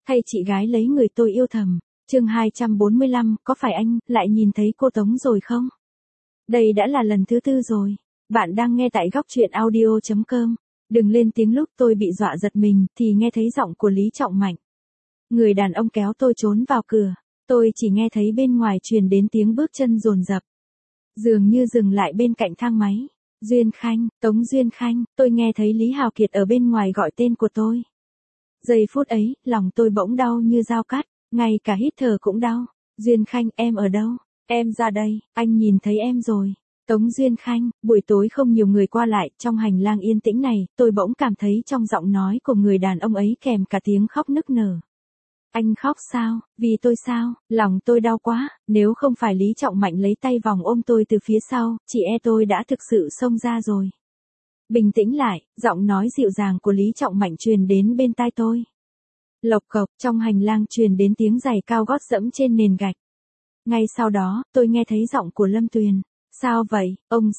Thay chị gái lấy người tôi yêu thầm. Chương 245, có phải anh lại nhìn thấy cô Tống rồi không? Đây đã là lần thứ 4 rồi. Bạn đang nghe tại góc truyện audio.com. Đừng lên tiếng lúc tôi bị dọa giật mình thì nghe thấy giọng của Lý Trọng Mạnh. Người đàn ông kéo tôi trốn vào cửa. Tôi chỉ nghe thấy bên ngoài truyền đến tiếng bước chân dồn dập. Dường như dừng lại bên cạnh thang máy. Duyên Khanh, Tống Duyên Khanh, tôi nghe thấy Lý Hào Kiệt ở bên ngoài gọi tên của tôi. Giây phút ấy, lòng tôi bỗng đau như dao cắt, ngay cả hít thở cũng đau. Duyên Khanh, em ở đâu? Em ra đây, anh nhìn thấy em rồi. Tống Duyên Khanh, buổi tối không nhiều người qua lại, trong hành lang yên tĩnh này, tôi bỗng cảm thấy trong giọng nói của người đàn ông ấy kèm cả tiếng khóc nức nở. Anh khóc sao? Vì tôi sao? Lòng tôi đau quá, nếu không phải Lý Trọng Mạnh lấy tay vòng ôm tôi từ phía sau, chị tôi đã thực sự xông ra rồi. Bình tĩnh lại, giọng nói dịu dàng của Lý Trọng Mạnh truyền đến bên tai tôi. Lộc cộc, trong hành lang truyền đến tiếng giày cao gót dẫm trên nền gạch. Ngay sau đó, tôi nghe thấy giọng của Lâm Tuyền. Sao vậy, ông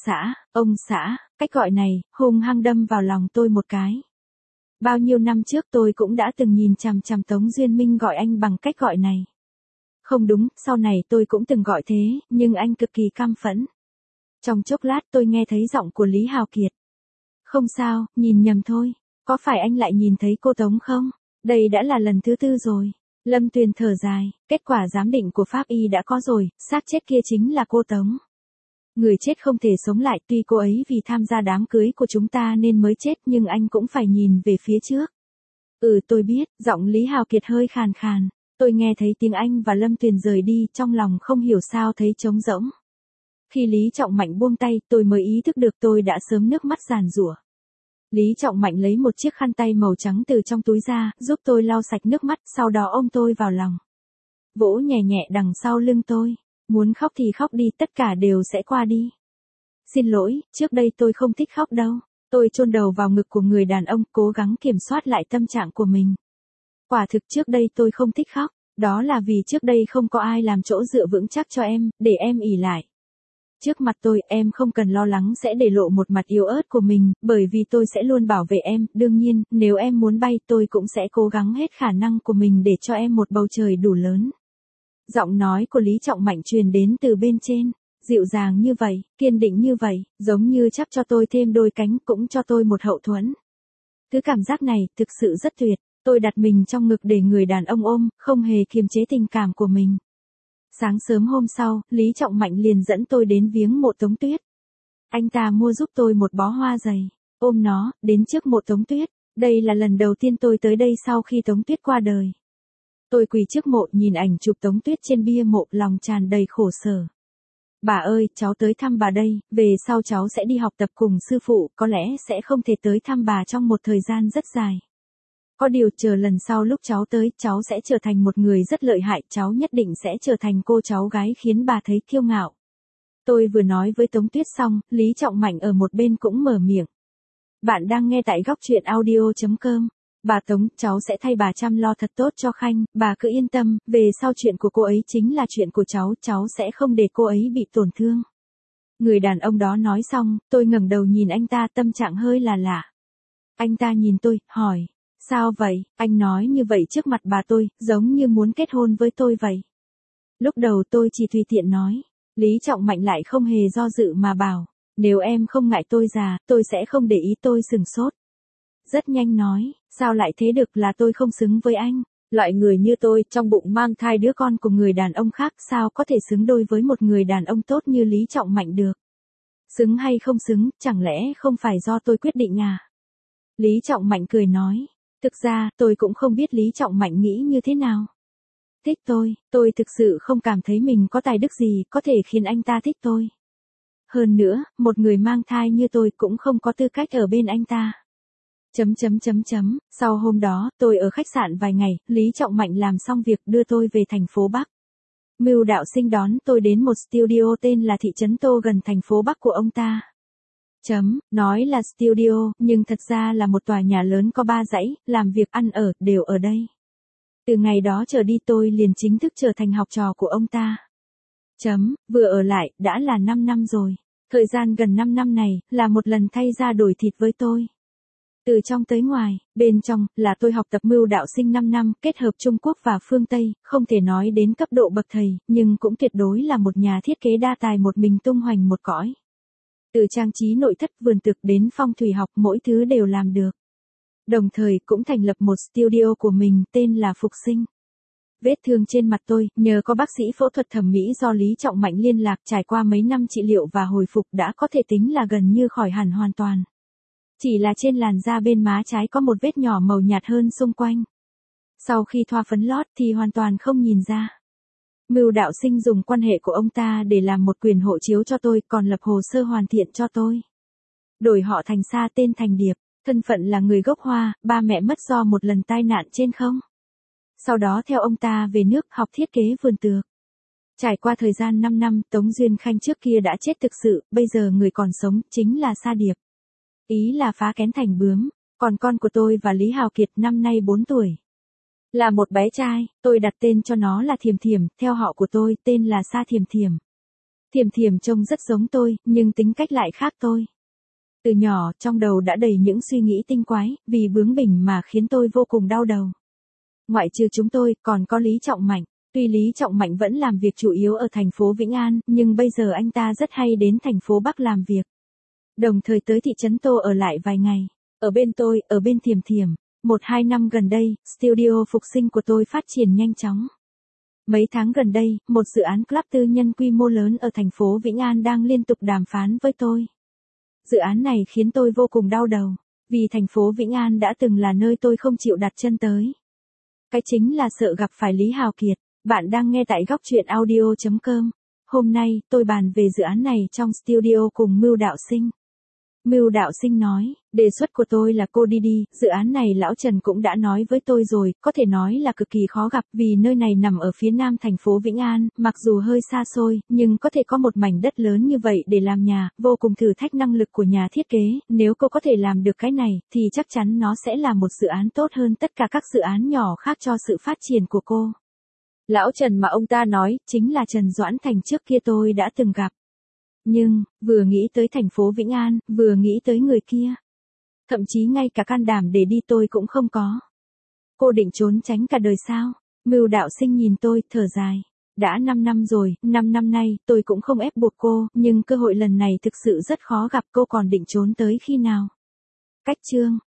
xã, cách gọi này, hung hăng đâm vào lòng tôi một cái. Bao nhiêu năm trước tôi cũng đã từng nhìn chằm chằm Tống Duyên Minh gọi anh bằng cách gọi này. Không đúng, sau này tôi cũng từng gọi thế, nhưng anh cực kỳ căm phẫn. Trong chốc lát tôi nghe thấy giọng của Lý Hào Kiệt. Không sao, nhìn nhầm thôi. Có phải anh lại nhìn thấy cô Tống không? Đây đã là lần thứ 4 rồi. Lâm Tuyền thở dài, kết quả giám định của pháp y đã có rồi, xác chết kia chính là cô Tống. Người chết không thể sống lại, tuy cô ấy vì tham gia đám cưới của chúng ta nên mới chết, nhưng anh cũng phải nhìn về phía trước. Tôi biết, giọng Lý Hào Kiệt hơi khàn khàn. Tôi nghe thấy tiếng anh và Lâm Tuyền rời đi, trong lòng không hiểu sao thấy trống rỗng. Khi Lý Trọng Mạnh buông tay, tôi mới ý thức được tôi đã sớm nước mắt giàn giụa. Lý Trọng Mạnh lấy một chiếc khăn tay màu trắng từ trong túi ra, giúp tôi lau sạch nước mắt, sau đó ôm tôi vào lòng. Vỗ nhẹ nhẹ đằng sau lưng tôi. Muốn khóc thì khóc đi, tất cả đều sẽ qua đi. Xin lỗi, trước đây tôi không thích khóc đâu. Tôi chôn đầu vào ngực của người đàn ông, cố gắng kiểm soát lại tâm trạng của mình. Quả thực trước đây tôi không thích khóc, đó là vì trước đây không có ai làm chỗ dựa vững chắc cho em, để em ỷ lại. Trước mặt tôi, em không cần lo lắng sẽ để lộ một mặt yếu ớt của mình, bởi vì tôi sẽ luôn bảo vệ em. Đương nhiên, nếu em muốn bay, tôi cũng sẽ cố gắng hết khả năng của mình để cho em một bầu trời đủ lớn. Giọng nói của Lý Trọng Mạnh truyền đến từ bên trên, dịu dàng như vậy, kiên định như vậy, giống như chắp cho tôi thêm đôi cánh, cũng cho tôi một hậu thuẫn. Thứ cảm giác này thực sự rất tuyệt, tôi đặt mình trong ngực để người đàn ông ôm, không hề kiềm chế tình cảm của mình. Sáng sớm hôm sau, Lý Trọng Mạnh liền dẫn tôi đến viếng mộ Tống Tuyết. Anh ta mua giúp tôi một bó hoa dày, ôm nó, đến trước mộ Tống Tuyết. Đây là lần đầu tiên tôi tới đây sau khi Tống Tuyết qua đời. Tôi quỳ trước mộ nhìn ảnh chụp Tống Tuyết trên bia mộ, lòng tràn đầy khổ sở. Bà ơi, cháu tới thăm bà đây, về sau cháu sẽ đi học tập cùng sư phụ, có lẽ sẽ không thể tới thăm bà trong một thời gian rất dài. Có điều chờ lần sau lúc cháu tới, cháu sẽ trở thành một người rất lợi hại, cháu nhất định sẽ trở thành cô cháu gái khiến bà thấy kiêu ngạo. Tôi vừa nói với Tống Tuyết xong, Lý Trọng Mạnh ở một bên cũng mở miệng. Bạn đang nghe tại góc truyện audio.com. Bà Tống, cháu sẽ thay bà chăm lo thật tốt cho Khanh, bà cứ yên tâm, về sau chuyện của cô ấy chính là chuyện của cháu sẽ không để cô ấy bị tổn thương. Người đàn ông đó nói xong, tôi ngẩng đầu nhìn anh ta, tâm trạng hơi là lạ. Anh ta nhìn tôi, hỏi, sao vậy, anh nói như vậy trước mặt bà tôi, giống như muốn kết hôn với tôi vậy. Lúc đầu tôi chỉ tùy tiện nói, Lý Trọng Mạnh lại không hề do dự mà bảo, nếu em không ngại tôi già, tôi sẽ không để ý. Tôi sửng sốt. Rất nhanh nói, sao lại thế được, là tôi không xứng với anh. Loại người như tôi, trong bụng mang thai đứa con của người đàn ông khác, sao có thể xứng đôi với một người đàn ông tốt như Lý Trọng Mạnh được. Xứng hay không xứng, chẳng lẽ không phải do tôi quyết định à? Lý Trọng Mạnh cười nói, thực ra, tôi cũng không biết Lý Trọng Mạnh nghĩ như thế nào. Thích tôi thực sự không cảm thấy mình có tài đức gì có thể khiến anh ta thích tôi. Hơn nữa, một người mang thai như tôi cũng không có tư cách ở bên anh ta. Sau hôm đó, tôi ở khách sạn vài ngày, Lý Trọng Mạnh làm xong việc đưa tôi về thành phố Bắc. Mưu Đạo Sinh đón tôi đến một studio tên là Thị trấn Tô gần thành phố Bắc của ông ta. Nói là studio, nhưng thật ra là một tòa nhà lớn có 3 dãy, làm việc ăn ở, đều ở đây. Từ ngày đó trở đi tôi liền chính thức trở thành học trò của ông ta. Vừa ở lại, đã là 5 năm rồi. Thời gian gần 5 năm này, là một lần thay da đổi thịt với tôi. Từ trong tới ngoài, bên trong, là tôi học tập mưu đạo sinh 5 năm, kết hợp Trung Quốc và phương Tây, không thể nói đến cấp độ bậc thầy, nhưng cũng tuyệt đối là một nhà thiết kế đa tài một mình tung hoành một cõi. Từ trang trí nội thất vườn tược đến phong thủy học mỗi thứ đều làm được. Đồng thời cũng thành lập một studio của mình tên là Phục Sinh. Vết thương trên mặt tôi, nhờ có bác sĩ phẫu thuật thẩm mỹ do Lý Trọng Mạnh liên lạc trải qua mấy năm trị liệu và hồi phục đã có thể tính là gần như khỏi hẳn hoàn toàn. Chỉ là trên làn da bên má trái có một vết nhỏ màu nhạt hơn xung quanh. Sau khi thoa phấn lót thì hoàn toàn không nhìn ra. Mưu Đạo Sinh dùng quan hệ của ông ta để làm một quyền hộ chiếu cho tôi, còn lập hồ sơ hoàn thiện cho tôi. Đổi họ thành Sa, tên thành Điệp, thân phận là người gốc Hoa, ba mẹ mất do một lần tai nạn trên không. Sau đó theo ông ta về nước học thiết kế vườn tược. Trải qua thời gian 5 năm, Tống Duyên Khanh trước kia đã chết thực sự, bây giờ người còn sống chính là Sa Điệp. Ý là phá kén thành bướm, còn con của tôi và Lý Hào Kiệt năm nay 4 tuổi. Là một bé trai, tôi đặt tên cho nó là Thiềm Thiềm, theo họ của tôi tên là Sa Thiềm Thiềm. Thiềm Thiềm trông rất giống tôi, nhưng tính cách lại khác tôi. Từ nhỏ, trong đầu đã đầy những suy nghĩ tinh quái, vì bướng bỉnh mà khiến tôi vô cùng đau đầu. Ngoại trừ chúng tôi, còn có Lý Trọng Mạnh. Tuy Lý Trọng Mạnh vẫn làm việc chủ yếu ở thành phố Vĩnh An, nhưng bây giờ anh ta rất hay đến thành phố Bắc làm việc. Đồng thời tới thị trấn Tô ở lại vài ngày. Ở bên tôi, ở bên Thiềm Thiềm. 1-2 năm gần đây, studio Phục Sinh của tôi phát triển nhanh chóng. Mấy tháng gần đây, một dự án club tư nhân quy mô lớn ở thành phố Vĩnh An đang liên tục đàm phán với tôi. Dự án này khiến tôi vô cùng đau đầu, vì thành phố Vĩnh An đã từng là nơi tôi không chịu đặt chân tới. Cái chính là sợ gặp phải Lý Hào Kiệt. Bạn đang nghe tại góc truyện audio.com. Hôm nay, tôi bàn về dự án này trong studio cùng Mưu Đạo Sinh. Mưu Đạo Sinh nói, đề xuất của tôi là cô đi, dự án này lão Trần cũng đã nói với tôi rồi, có thể nói là cực kỳ khó gặp vì nơi này nằm ở phía nam thành phố Vĩnh An, mặc dù hơi xa xôi, nhưng có thể có một mảnh đất lớn như vậy để làm nhà, vô cùng thử thách năng lực của nhà thiết kế, nếu cô có thể làm được cái này, thì chắc chắn nó sẽ là một dự án tốt hơn tất cả các dự án nhỏ khác cho sự phát triển của cô. Lão Trần mà ông ta nói, chính là Trần Doãn Thành trước kia tôi đã từng gặp. Nhưng, vừa nghĩ tới thành phố Vĩnh An, vừa nghĩ tới người kia. Thậm chí ngay cả can đảm để đi tôi cũng không có. Cô định trốn tránh cả đời sao? Mưu Đạo Sinh nhìn tôi, thở dài. Đã 5 năm rồi, 5 năm nay, tôi cũng không ép buộc cô, nhưng cơ hội lần này thực sự rất khó gặp, cô còn định trốn tới khi nào? Cách chương.